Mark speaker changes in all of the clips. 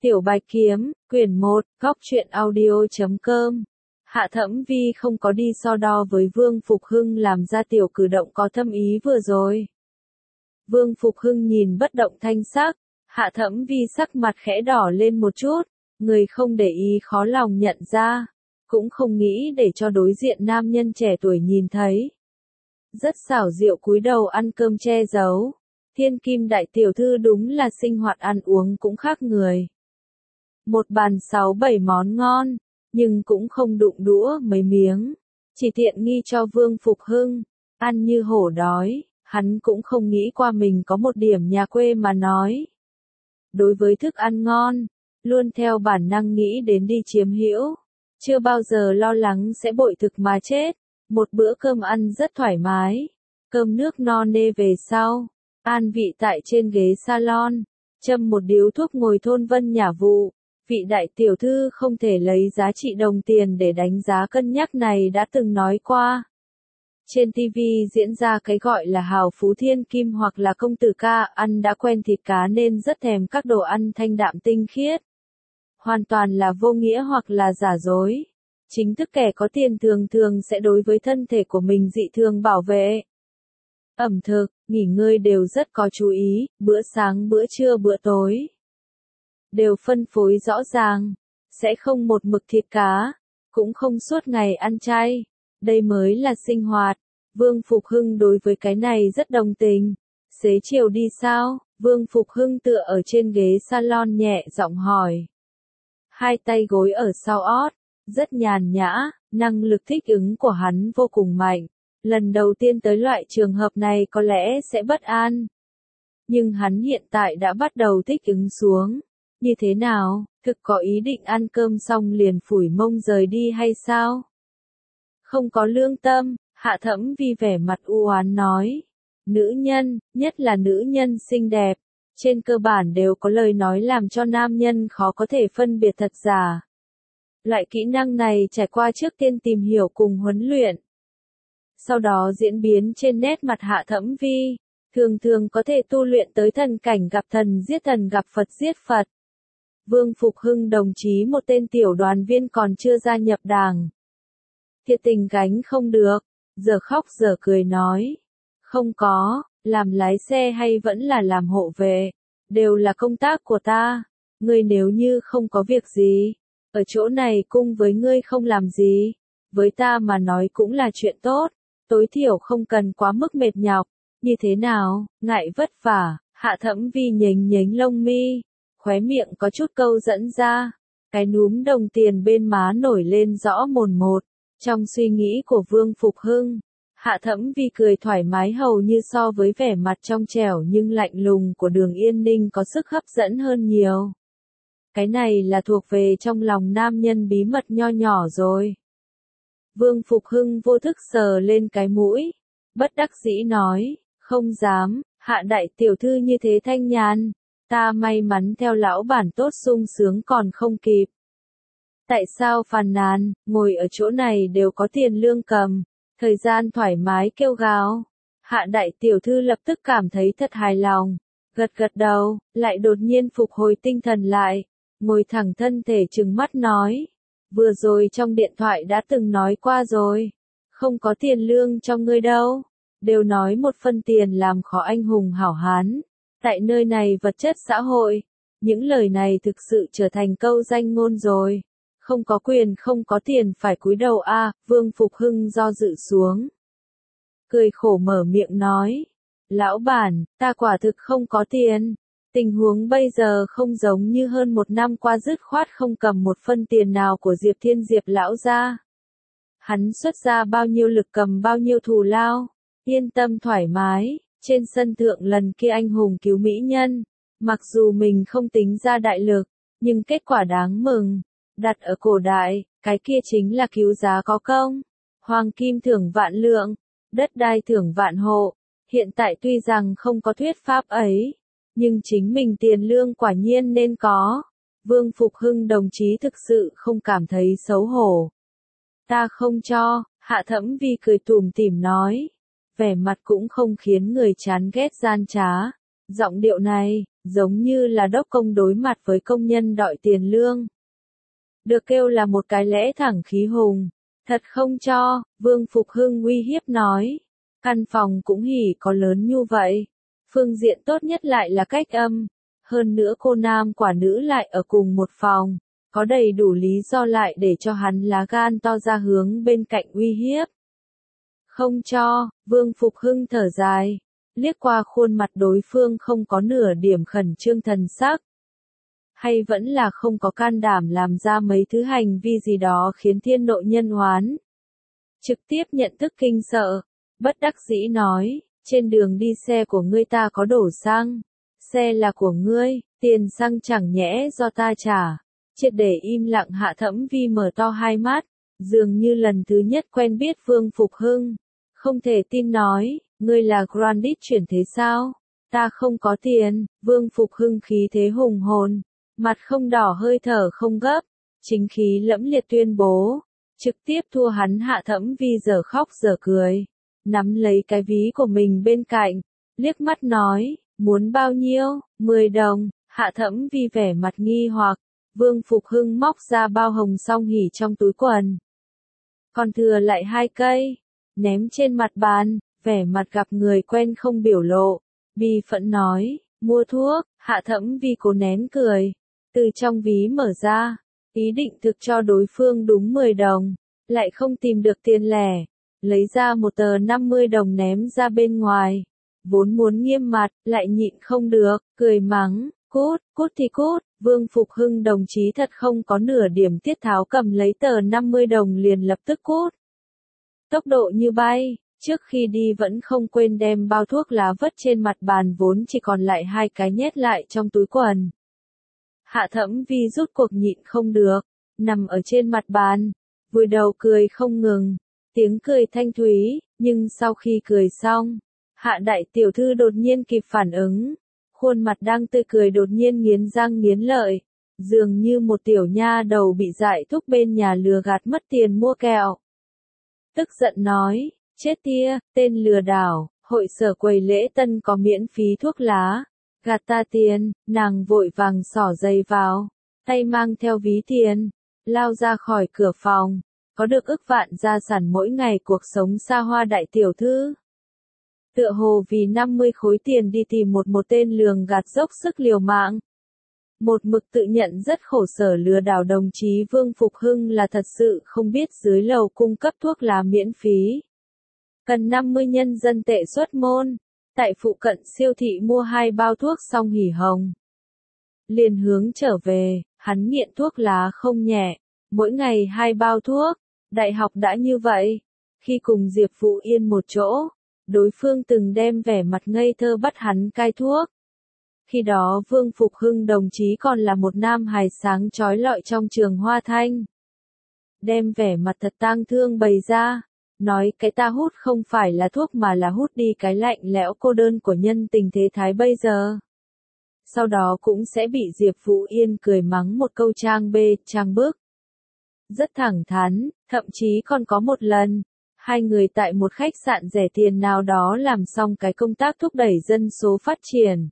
Speaker 1: Tiểu Bạch Kiếm, quyển 1, góc truyện audio.com. Hạ Thẫm Vi không có đi so đo với Vương Phục Hưng làm ra tiểu cử động có thâm ý vừa rồi. Vương Phục Hưng nhìn bất động thanh sắc, Hạ Thẫm Vi sắc mặt khẽ đỏ lên một chút, người không để ý khó lòng nhận ra, cũng không nghĩ để cho đối diện nam nhân trẻ tuổi nhìn thấy. Rất xảo diệu cúi đầu ăn cơm che giấu, thiên kim đại tiểu thư đúng là sinh hoạt ăn uống cũng khác người. Một bàn 6-7 món ngon, nhưng cũng không đụng đũa mấy miếng, chỉ tiện nghi cho Vương Phục Hưng, ăn như hổ đói, hắn cũng không nghĩ qua mình có một điểm nhà quê mà nói. Đối với thức ăn ngon, luôn theo bản năng nghĩ đến đi chiếm hữu, chưa bao giờ lo lắng sẽ bội thực mà chết, một bữa cơm ăn rất thoải mái, cơm nước no nê về sau, an vị tại trên ghế salon, châm một điếu thuốc ngồi thôn vân nhả vụ. Vị đại tiểu thư không thể lấy giá trị đồng tiền để đánh giá cân nhắc này đã từng nói qua. Trên TV diễn ra cái gọi là hào phú thiên kim hoặc là công tử ca ăn đã quen thịt cá nên rất thèm các đồ ăn thanh đạm tinh khiết. Hoàn toàn là vô nghĩa hoặc là giả dối. Chính thức kẻ có tiền thường thường sẽ đối với thân thể của mình dị thường bảo vệ. Ẩm thực, nghỉ ngơi đều rất có chú ý, bữa sáng bữa trưa bữa tối đều phân phối rõ ràng, sẽ không một mực thịt cá, cũng không suốt ngày ăn chay, đây mới là sinh hoạt. Vương Phục Hưng đối với cái này rất đồng tình. Xế chiều đi sao? Vương Phục Hưng tựa ở trên ghế salon nhẹ giọng hỏi. Hai tay gối ở sau ót, rất nhàn nhã, năng lực thích ứng của hắn vô cùng mạnh. Lần đầu tiên tới loại trường hợp này có lẽ sẽ bất an. Nhưng hắn hiện tại đã bắt đầu thích ứng xuống. Như thế nào, thực có ý định ăn cơm xong liền phủi mông rời đi hay sao? Không có lương tâm, Hạ Thẫm Vi vẻ mặt u oán nói. Nữ nhân, nhất là nữ nhân xinh đẹp, trên cơ bản đều có lời nói làm cho nam nhân khó có thể phân biệt thật giả. Loại kỹ năng này trải qua trước tiên tìm hiểu cùng huấn luyện. Sau đó diễn biến trên nét mặt Hạ Thẫm Vi, thường thường có thể tu luyện tới thần cảnh gặp thần gặp Phật giết Phật. Vương Phục Hưng đồng chí một tên tiểu đoàn viên còn chưa gia nhập đảng. Thiệt tình gánh không được, giờ khóc giờ cười nói. Không có, làm lái xe hay vẫn là làm hộ vệ, đều là công tác của ta. Ngươi nếu như không có việc gì, ở chỗ này cùng với ngươi không làm gì, với ta mà nói cũng là chuyện tốt, tối thiểu không cần quá mức mệt nhọc. Như thế nào, ngại vất vả, Hạ Thẫm Vi nhếch lông mi. Khóe miệng có chút câu dẫn ra, cái núm đồng tiền bên má nổi lên rõ mồn một. Trong suy nghĩ của Vương Phục Hưng, Hạ Thẫm Vi cười thoải mái hầu như so với vẻ mặt trong trẻo nhưng lạnh lùng của Đường Yên Ninh có sức hấp dẫn hơn nhiều. Cái này là thuộc về trong lòng nam nhân bí mật nho nhỏ rồi. Vương Phục Hưng vô thức sờ lên cái mũi, bất đắc dĩ nói, không dám, Hạ đại tiểu thư như thế thanh nhàn. Ta may mắn theo lão bản tốt sung sướng còn không kịp. Tại sao phàn nàn, ngồi ở chỗ này đều có tiền lương cầm, thời gian thoải mái kêu gào. Hạ đại tiểu thư lập tức cảm thấy thật hài lòng, gật gật đầu, lại đột nhiên phục hồi tinh thần lại, ngồi thẳng thân thể trừng mắt nói. Vừa rồi trong điện thoại đã từng nói qua rồi, không có tiền lương cho ngươi đâu, đều nói một phân tiền làm khó anh hùng hảo hán. Tại nơi này vật chất xã hội, những lời này thực sự trở thành câu danh ngôn rồi. Không có quyền không có tiền phải cúi đầu a. Vương Phục Hưng do dự xuống. Cười khổ mở miệng nói. Lão bản, ta quả thực không có tiền. Tình huống bây giờ không giống như hơn một năm qua dứt khoát không cầm một phân tiền nào của Diệp Thiên Diệp lão ra. Hắn xuất ra bao nhiêu lực cầm bao nhiêu thù lao. Yên tâm thoải mái. Trên sân thượng lần kia anh hùng cứu mỹ nhân, mặc dù mình không tính ra đại lực, nhưng kết quả đáng mừng. Đặt ở cổ đại, cái kia chính là cứu giá có công. Hoàng kim thưởng vạn lượng, đất đai thưởng vạn hộ. Hiện tại tuy rằng không có thuyết pháp ấy, nhưng chính mình tiền lương quả nhiên nên có. Vương Phục Hưng đồng chí thực sự không cảm thấy xấu hổ. Ta không cho, Hạ Thẫm Vi cười tủm tỉm nói. Vẻ mặt cũng không khiến người chán ghét gian trá. Giọng điệu này, giống như là đốc công đối mặt với công nhân đòi tiền lương. Được kêu là một cái lẽ thẳng khí hùng. Thật không cho, Vương Phục Hưng uy hiếp nói. Căn phòng cũng hỉ có lớn như vậy. Phương diện tốt nhất lại là cách âm. Hơn nữa cô nam quả nữ lại ở cùng một phòng. Có đầy đủ lý do lại để cho hắn lá gan to ra hướng bên cạnh uy hiếp. Không cho, Vương Phục Hưng thở dài. Liếc qua khuôn mặt đối phương không có nửa điểm khẩn trương thần sắc. Hay vẫn là không có can đảm làm ra mấy thứ hành vi gì đó khiến thiên nội nhân oán. Trực tiếp nhận thức kinh sợ, bất đắc dĩ nói, trên đường đi xe của ngươi ta có đổ xăng. Xe là của ngươi, tiền xăng chẳng nhẽ do ta trả. Triệt để im lặng Hạ Thẫm Vi mở to hai mắt, dường như lần thứ nhất quen biết Vương Phục Hưng. Không thể tin nói, ngươi là Grandit chuyển thế sao? Ta không có tiền, Vương Phục Hưng khí thế hùng hồn, mặt không đỏ hơi thở không gấp, chính khí lẫm liệt tuyên bố, trực tiếp thua hắn. Hạ Thẫm Vi giờ khóc giờ cười, nắm lấy cái ví của mình bên cạnh, liếc mắt nói, muốn bao nhiêu? 10 đồng, Hạ Thẫm Vi vẻ mặt nghi hoặc, Vương Phục Hưng móc ra bao hồng song hỉ trong túi quần. Còn thừa lại 2 cây, ném trên mặt bàn, vẻ mặt gặp người quen không biểu lộ, bi phẫn nói, mua thuốc. Hạ Thẫm Vi cố nén cười, từ trong ví mở ra, ý định thực cho đối phương đúng 10 đồng, lại không tìm được tiền lẻ, lấy ra một tờ 50 đồng ném ra bên ngoài, vốn muốn nghiêm mặt, lại nhịn không được, cười mắng, cút, cút thì cút. Vương Phục Hưng đồng chí thật không có nửa điểm tiết tháo, cầm lấy tờ 50 đồng liền lập tức cút. Tốc độ như bay, trước khi đi vẫn không quên đem bao thuốc lá vứt trên mặt bàn vốn chỉ còn lại 2 cái nhét lại trong túi quần. Hạ Thẫm Vi rút cuộc nhịn không được, nằm ở trên mặt bàn, vùi đầu cười không ngừng, tiếng cười thanh thúy, nhưng sau khi cười xong, Hạ đại tiểu thư đột nhiên kịp phản ứng, khuôn mặt đang tươi cười đột nhiên nghiến răng nghiến lợi, dường như một tiểu nha đầu bị dại thúc bên nhà lừa gạt mất tiền mua kẹo. Tức giận nói, chết tia, tên lừa đảo, hội sở quầy lễ tân có miễn phí thuốc lá, gạt ta tiền. Nàng vội vàng xỏ giày vào, tay mang theo ví tiền, lao ra khỏi cửa phòng, có được ức vạn gia sản mỗi ngày cuộc sống xa hoa đại tiểu thư. Tựa hồ vì 50 khối tiền đi tìm một tên lường gạt dốc sức liều mạng. Một mực tự nhận rất khổ sở lừa đảo đồng chí Vương Phục Hưng là thật sự không biết dưới lầu cung cấp thuốc lá miễn phí. Cần 50 nhân dân tệ xuất môn, tại phụ cận siêu thị mua 2 bao thuốc xong hỉ hồng. Liền hướng trở về, hắn nghiện thuốc lá không nhẹ, mỗi ngày 2 bao thuốc, đại học đã như vậy. Khi cùng Diệp Vũ Yên một chỗ, đối phương từng đem vẻ mặt ngây thơ bắt hắn cai thuốc. Khi đó Vương Phục Hưng đồng chí còn là một nam hài sáng chói lọi trong trường Hoa Thanh. Đem vẻ mặt thật tang thương bày ra, nói cái ta hút không phải là thuốc mà là hút đi cái lạnh lẽo cô đơn của nhân tình thế thái bây giờ. Sau đó cũng sẽ bị Diệp Vũ Yên cười mắng một câu trang bê, trang bức. Rất thẳng thắn, thậm chí còn có một lần, hai người tại một khách sạn rẻ tiền nào đó làm xong cái công tác thúc đẩy dân số phát triển.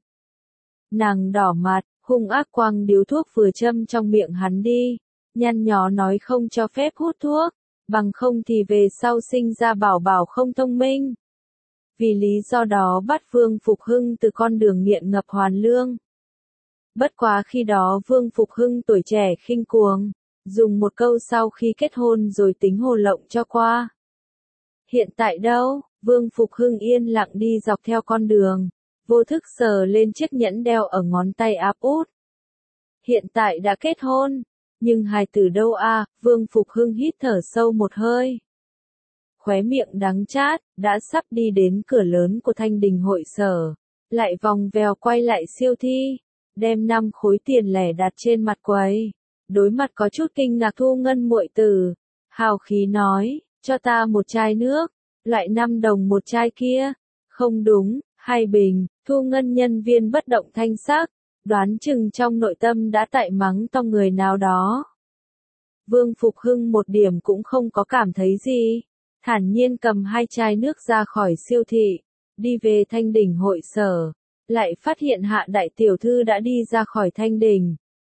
Speaker 1: Nàng đỏ mặt, hung ác quăng điếu thuốc vừa châm trong miệng hắn đi, nhăn nhó nói không cho phép hút thuốc, bằng không thì về sau sinh ra bảo bảo không thông minh. Vì lý do đó bắt Vương Phục Hưng từ con đường nghiện ngập hoàn lương. Bất quá khi đó Vương Phục Hưng tuổi trẻ khinh cuồng, dùng một câu sau khi kết hôn rồi tính hồ lộng cho qua. Hiện tại đâu, Vương Phục Hưng yên lặng đi dọc theo con đường, vô thức sờ lên chiếc nhẫn đeo ở ngón tay áp út. Hiện tại đã kết hôn, nhưng hài tử đâu à? Vương Phục Hưng hít thở sâu một hơi. Khóe miệng đắng chát, đã sắp đi đến cửa lớn của Thanh Đình hội sở, lại vòng vèo quay lại siêu thi, đem 5 khối tiền lẻ đặt trên mặt quầy. Đối mặt có chút kinh ngạc Thu Ngân muội tử, hào khí nói, cho ta một chai nước, loại 5 đồng một chai kia. Không đúng, 2 bình. Thu Ngân nhân viên bất động thanh sắc, đoán chừng trong nội tâm đã tại mắng to người nào đó. Vương Phục Hưng một điểm cũng không có cảm thấy gì, thản nhiên cầm 2 chai nước ra khỏi siêu thị, đi về Thanh Đình hội sở, lại phát hiện Hạ đại tiểu thư đã đi ra khỏi thanh đình.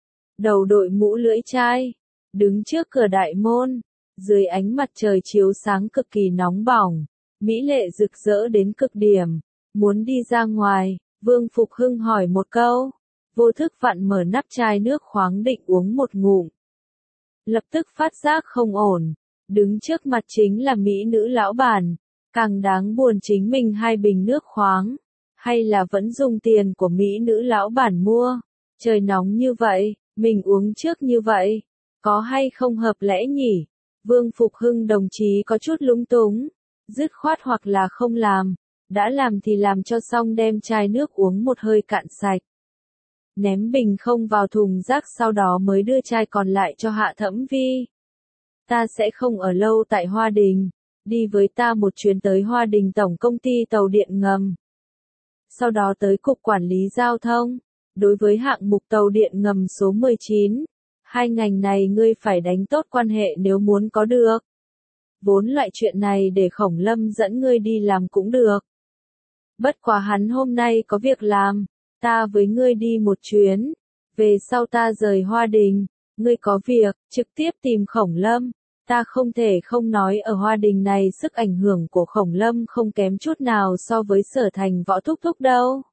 Speaker 1: Đầu đội mũ lưỡi chai, đứng trước cửa đại môn, dưới ánh mặt trời chiếu sáng cực kỳ nóng bỏng, mỹ lệ rực rỡ đến cực điểm, muốn đi ra ngoài, Vương Phục Hưng hỏi một câu, vô thức vặn mở nắp chai nước khoáng định uống một ngụm. Lập tức phát giác không ổn, đứng trước mặt chính là mỹ nữ lão bản, càng đáng buồn chính mình hai bình nước khoáng, hay là vẫn dùng tiền của mỹ nữ lão bản mua, trời nóng như vậy, mình uống trước như vậy, có hay không hợp lẽ nhỉ? Vương Phục Hưng đồng chí có chút lúng túng, dứt khoát hoặc là không làm, đã làm thì làm cho xong đem chai nước uống một hơi cạn sạch. Ném bình không vào thùng rác sau đó mới đưa chai còn lại cho Hạ Thẫm Vi. Ta sẽ không ở lâu tại Hoa Đình, đi với ta một chuyến tới Hoa Đình Tổng Công ty Tàu Điện Ngầm. Sau đó tới Cục Quản lý Giao thông, đối với hạng mục tàu điện ngầm số 19, hai ngành này ngươi phải đánh tốt quan hệ nếu muốn có được. Vốn loại chuyện này để Khổng Lâm dẫn ngươi đi làm cũng được. Bất quá hắn hôm nay có việc làm, ta với ngươi đi một chuyến, về sau ta rời Hoa Đình, ngươi có việc, trực tiếp tìm Khổng Lâm. Ta không thể không nói ở Hoa Đình này sức ảnh hưởng của Khổng Lâm không kém chút nào so với Sở Thành Võ Thúc Thúc đâu.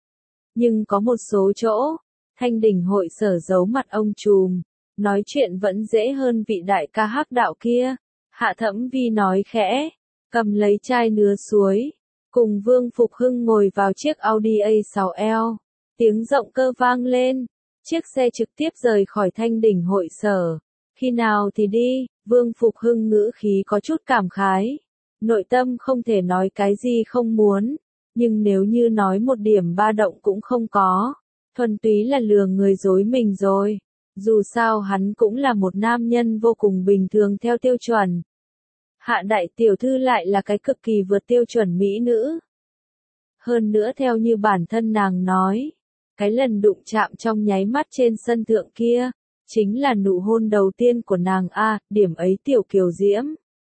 Speaker 1: Nhưng có một số chỗ, Thanh Đình hội Sở giấu mặt ông trùm, nói chuyện vẫn dễ hơn vị đại ca hắc đạo kia. Hạ Thẫm Vi nói khẽ, cầm lấy chai nứa suối, cùng Vương Phục Hưng ngồi vào chiếc Audi A6L, tiếng rộng cơ vang lên, chiếc xe trực tiếp rời khỏi Thanh Đình hội Sở. Khi nào thì đi? Vương Phục Hưng ngữ khí có chút cảm khái. Nội tâm không thể nói cái gì không muốn, nhưng nếu như nói một điểm ba động cũng không có, thuần túy là lừa người dối mình rồi. Dù sao hắn cũng là một nam nhân vô cùng bình thường theo tiêu chuẩn. Hạ đại tiểu thư lại là cái cực kỳ vượt tiêu chuẩn mỹ nữ. Hơn nữa theo như bản thân nàng nói, cái lần đụng chạm trong nháy mắt trên sân thượng kia, chính là nụ hôn đầu tiên của nàng a, điểm ấy tiểu kiều diễm.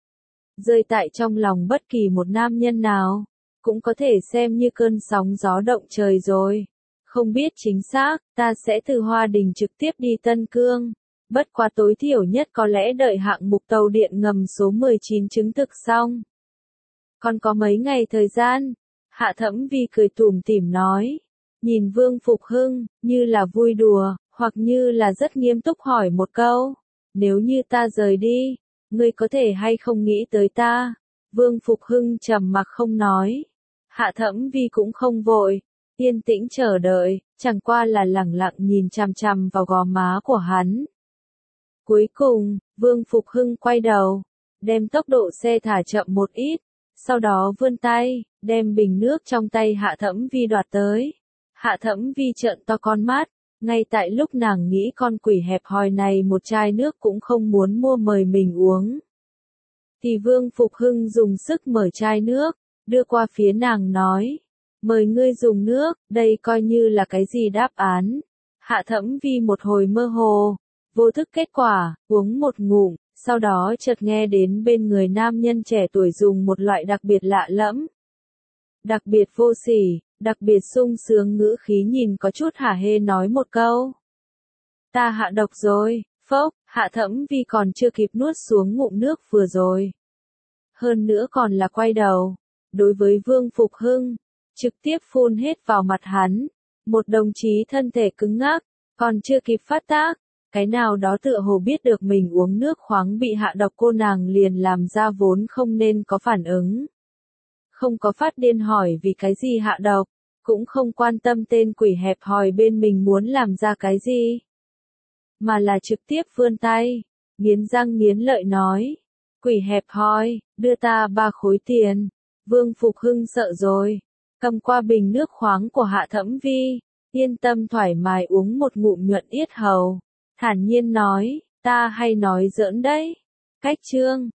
Speaker 1: Rơi tại trong lòng bất kỳ một nam nhân nào, cũng có thể xem như cơn sóng gió động trời rồi. Không biết chính xác, ta sẽ từ Hoa Đình trực tiếp đi Tân Cương. Bất quá tối thiểu nhất có lẽ đợi hạng mục tàu điện ngầm số 19 chứng thực xong. Còn có mấy ngày thời gian, Hạ Thẫm Vi cười tủm tỉm nói. Nhìn Vương Phục Hưng, như là vui đùa, hoặc như là rất nghiêm túc hỏi một câu. Nếu như ta rời đi, ngươi có thể hay không nghĩ tới ta? Vương Phục Hưng trầm mặc không nói. Hạ Thẫm Vi cũng không vội, yên tĩnh chờ đợi, chẳng qua là lẳng lặng nhìn chằm chằm vào gò má của hắn. Cuối cùng, Vương Phục Hưng quay đầu, đem tốc độ xe thả chậm một ít, sau đó vươn tay, đem bình nước trong tay Hạ Thẫm Vi đoạt tới. Hạ Thẫm Vi trợn to con mắt, ngay tại lúc nàng nghĩ con quỷ hẹp hòi này một chai nước cũng không muốn mua mời mình uống. Thì Vương Phục Hưng dùng sức mở chai nước, đưa qua phía nàng nói, mời ngươi dùng nước, đây coi như là cái gì đáp án. Hạ Thẫm Vi một hồi mơ hồ, vô thức kết quả, uống một ngụm, sau đó chợt nghe đến bên người nam nhân trẻ tuổi dùng một loại đặc biệt lạ lẫm, đặc biệt vô sỉ, đặc biệt sung sướng ngữ khí nhìn có chút hả hê nói một câu. Ta hạ độc rồi, phốc, Hạ Thẫm Vi còn chưa kịp nuốt xuống ngụm nước vừa rồi. Hơn nữa còn là quay đầu, đối với Vương Phục Hưng, trực tiếp phun hết vào mặt hắn. Một đồng chí thân thể cứng ngắc, còn chưa kịp phát tác, cái nào đó tựa hồ biết được mình uống nước khoáng bị hạ độc cô nàng liền làm ra vốn không nên có phản ứng. Không có phát điên hỏi vì cái gì hạ độc, cũng không quan tâm tên quỷ hẹp hòi bên mình muốn làm ra cái gì. Mà là trực tiếp vươn tay, nghiến răng nghiến lợi nói, quỷ hẹp hòi, đưa ta 3 khối tiền. Vương Phục Hưng sợ rồi, cầm qua bình nước khoáng của Hạ Thẫm Vi, yên tâm thoải mái uống một ngụm nhuận yết hầu, thản nhiên nói, ta hay nói giỡn đấy. Cách chương